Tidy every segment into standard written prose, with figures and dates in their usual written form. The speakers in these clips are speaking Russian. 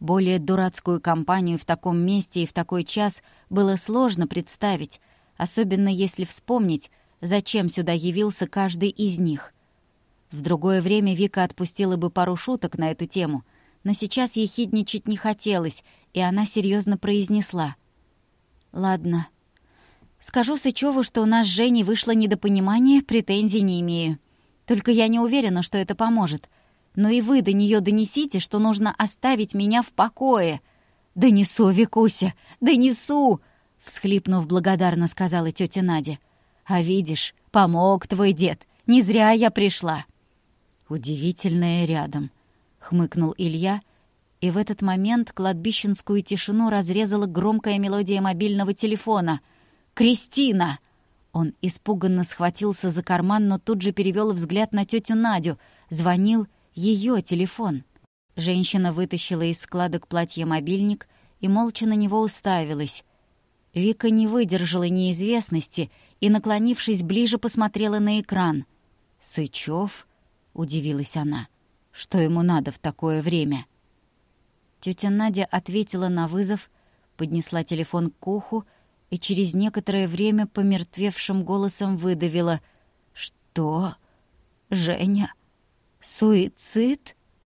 Более дурацкую компанию в таком месте и в такой час было сложно представить, особенно если вспомнить, зачем сюда явился каждый из них. В другое время Вика отпустила бы пару шуток на эту тему, но сейчас ехидничать не хотелось, и она серьезно произнесла: «Ладно. Скажу Сычёву, что у нас с Женей вышло недопонимание, претензий не имею. Только я не уверена, что это поможет. Но и вы до неё донесите, что нужно оставить меня в покое». «Донесу, Викуся, донесу!» — всхлипнув, благодарно сказала тётя Надя. «А видишь, помог твой дед. Не зря я пришла». «Удивительное рядом», — хмыкнул Илья, и в этот момент кладбищенскую тишину разрезала громкая мелодия мобильного телефона. «Кристина!» Он испуганно схватился за карман, но тут же перевёл взгляд на тётю Надю. Звонил её телефон. Женщина вытащила из складок платья мобильник и молча на него уставилась. Вика не выдержала неизвестности и, наклонившись ближе, посмотрела на экран. «Сычёв?» — удивилась она. «Что ему надо в такое время?» Тётя Надя ответила на вызов, поднесла телефон к уху и через некоторое время помертвевшим голосом выдавила: «Что? Женя? Суицид?»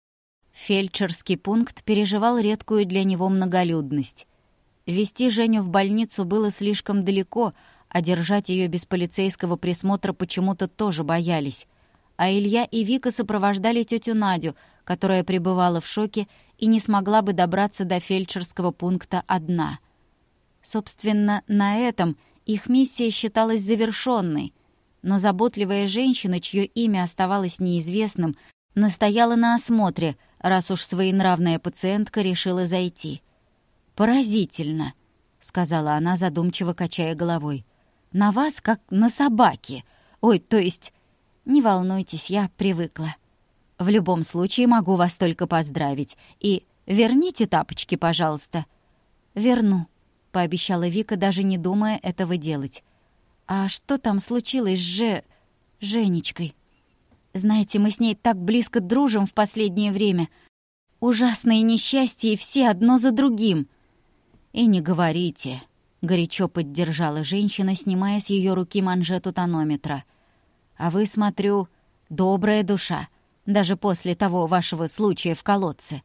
Фельдшерский пункт переживал редкую для него многолюдность. Везти Женю в больницу было слишком далеко, а держать её без полицейского присмотра почему-то тоже боялись. А Илья и Вика сопровождали тётю Надю, которая пребывала в шоке и не смогла бы добраться до фельдшерского пункта одна. Собственно, на этом их миссия считалась завершённой, но заботливая женщина, чье имя оставалось неизвестным, настояла на осмотре, раз уж своенравная пациентка решила зайти. «Поразительно», — сказала она, задумчиво качая головой. «На вас, как на собаке. Ой, то есть... Не волнуйтесь, я привыкла. В любом случае могу вас только поздравить. И верните тапочки, пожалуйста». «Верну», — пообещала Вика, даже не думая этого делать. «А что там случилось с Женечкой? Знаете, мы с ней так близко дружим в последнее время. Ужасные несчастья, и все одно за другим». «И не говорите», — горячо поддержала женщина, снимая с её руки манжету тонометра. «А вы, смотрю, добрая душа, даже после того вашего случая в колодце».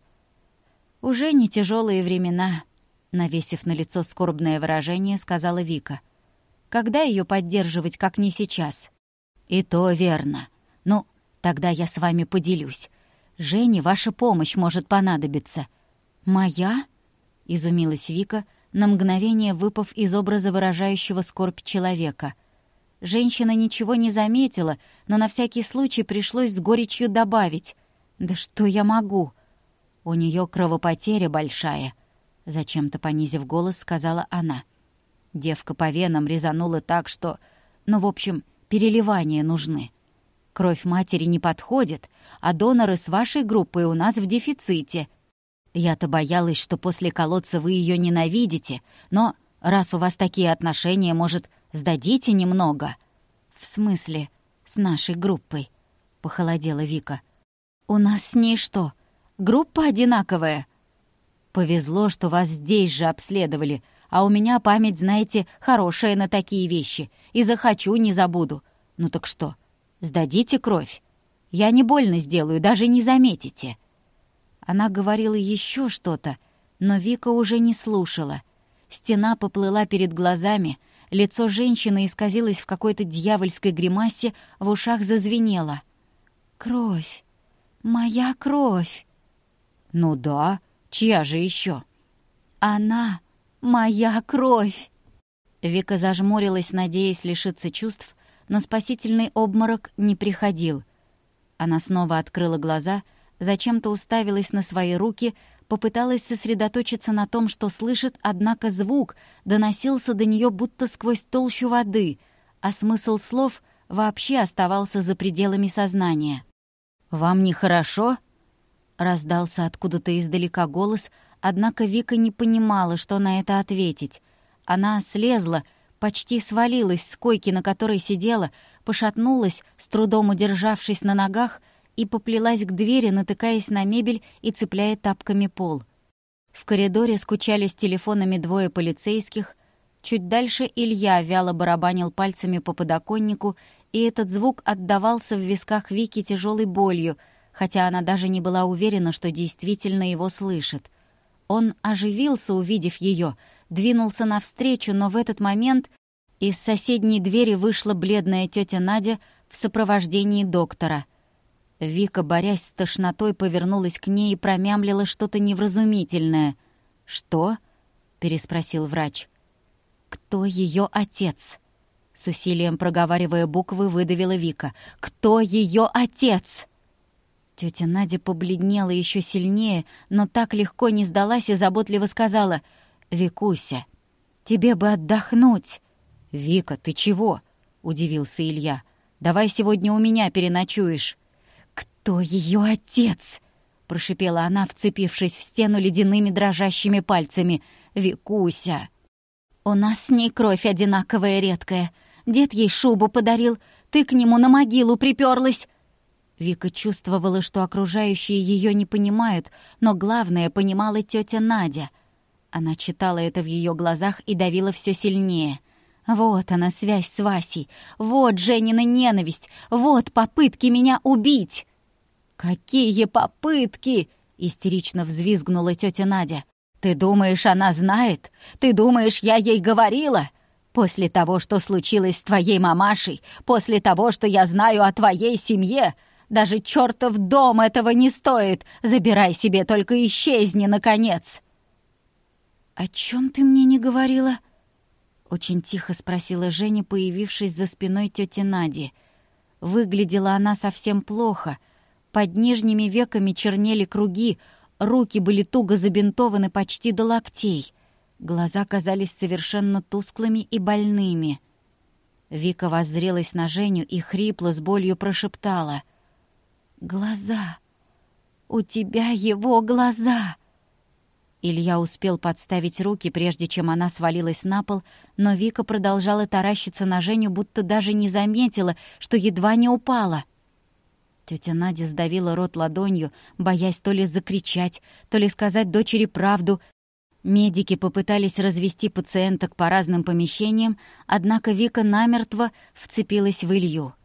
«Уже не тяжелые времена», — навесив на лицо скорбное выражение, сказала Вика. «Когда её поддерживать, как не сейчас?» «И то верно. Ну, тогда я с вами поделюсь. Жене ваша помощь может понадобиться». «Моя?» — изумилась Вика, на мгновение выпав из образа выражающего скорбь человека. Женщина ничего не заметила, но на всякий случай пришлось с горечью добавить: «Да что я могу?» «У неё кровопотеря большая», — зачем-то понизив голос, сказала она. «Девка по венам резанула так, что... Ну, в общем, переливания нужны. Кровь матери не подходит, а доноры с вашей группой у нас в дефиците. Я-то боялась, что после колодца вы её ненавидите, но раз у вас такие отношения, может, сдадите немного?» «В смысле, с нашей группой?» — похолодела Вика. «У нас с ней что, группа одинаковая?» «Повезло, что вас здесь же обследовали, а у меня память, знаете, хорошая на такие вещи, и захочу, не забуду. Ну так что, сдадите кровь? Я не больно сделаю, даже не заметите». Она говорила ещё что-то, но Вика уже не слушала. Стена поплыла перед глазами, лицо женщины исказилось в какой-то дьявольской гримасе, в ушах зазвенело. «Кровь! Моя кровь!» «Ну да, чья же ещё?» «Она! Моя кровь!» Вика зажмурилась, надеясь лишиться чувств, но спасительный обморок не приходил. Она снова открыла глаза, зачем-то уставилась на свои руки, попыталась сосредоточиться на том, что слышит, однако звук доносился до неё будто сквозь толщу воды, а смысл слов вообще оставался за пределами сознания. «Вам нехорошо?» — раздался откуда-то издалека голос, однако Вика не понимала, что на это ответить. Она слезла, почти свалилась с койки, на которой сидела, пошатнулась, с трудом удержавшись на ногах, и поплелась к двери, натыкаясь на мебель и цепляя тапками пол. В коридоре скучали с телефонами двое полицейских. Чуть дальше Илья вяло барабанил пальцами по подоконнику, и этот звук отдавался в висках Вики тяжелой болью, хотя она даже не была уверена, что действительно его слышит. Он оживился, увидев ее, двинулся навстречу, но в этот момент из соседней двери вышла бледная тетя Надя в сопровождении доктора. Вика, борясь с тошнотой, повернулась к ней и промямлила что-то невразумительное. «Что?» — переспросил врач. «Кто ее отец?» С усилием проговаривая буквы, выдавила Вика. «Кто ее отец?» Тетя Надя побледнела еще сильнее, но так легко не сдалась и заботливо сказала: «Викуся, тебе бы отдохнуть». «Вика, ты чего?» — удивился Илья. «Давай сегодня у меня переночуешь». «Кто ее отец?» — прошипела она, вцепившись в стену ледяными дрожащими пальцами. «Викуся!» «У нас с ней кровь одинаковая редкая. Дед ей шубу подарил, ты к нему на могилу приперлась». Вика чувствовала, что окружающие ее не понимают, но главное понимала тетя Надя. Она читала это в ее глазах и давила все сильнее. Вот она, связь с Васей, вот Женина ненависть, вот попытки меня убить. «Какие попытки!» — истерично взвизгнула тетя Надя. «Ты думаешь, она знает? Ты думаешь, я ей говорила? После того, что случилось с твоей мамашей, после того, что я знаю о твоей семье, даже чертов дом этого не стоит. Забирай себе, только исчезни, наконец!» «О чем ты мне не говорила?» — очень тихо спросила Женя, появившись за спиной тети Нади. Выглядела она совсем плохо. Под нижними веками чернели круги, руки были туго забинтованы почти до локтей. Глаза казались совершенно тусклыми и больными. Вика воззрелась на Женю и хрипло с болью прошептала: «Глаза! У тебя его глаза!» Илья успел подставить руки, прежде чем она свалилась на пол, но Вика продолжала таращиться на Женю, будто даже не заметила, что едва не упала. Тетя Надя сдавила рот ладонью, боясь то ли закричать, то ли сказать дочери правду. Медики попытались развести пациенток по разным помещениям, однако Вика намертво вцепилась в Илью.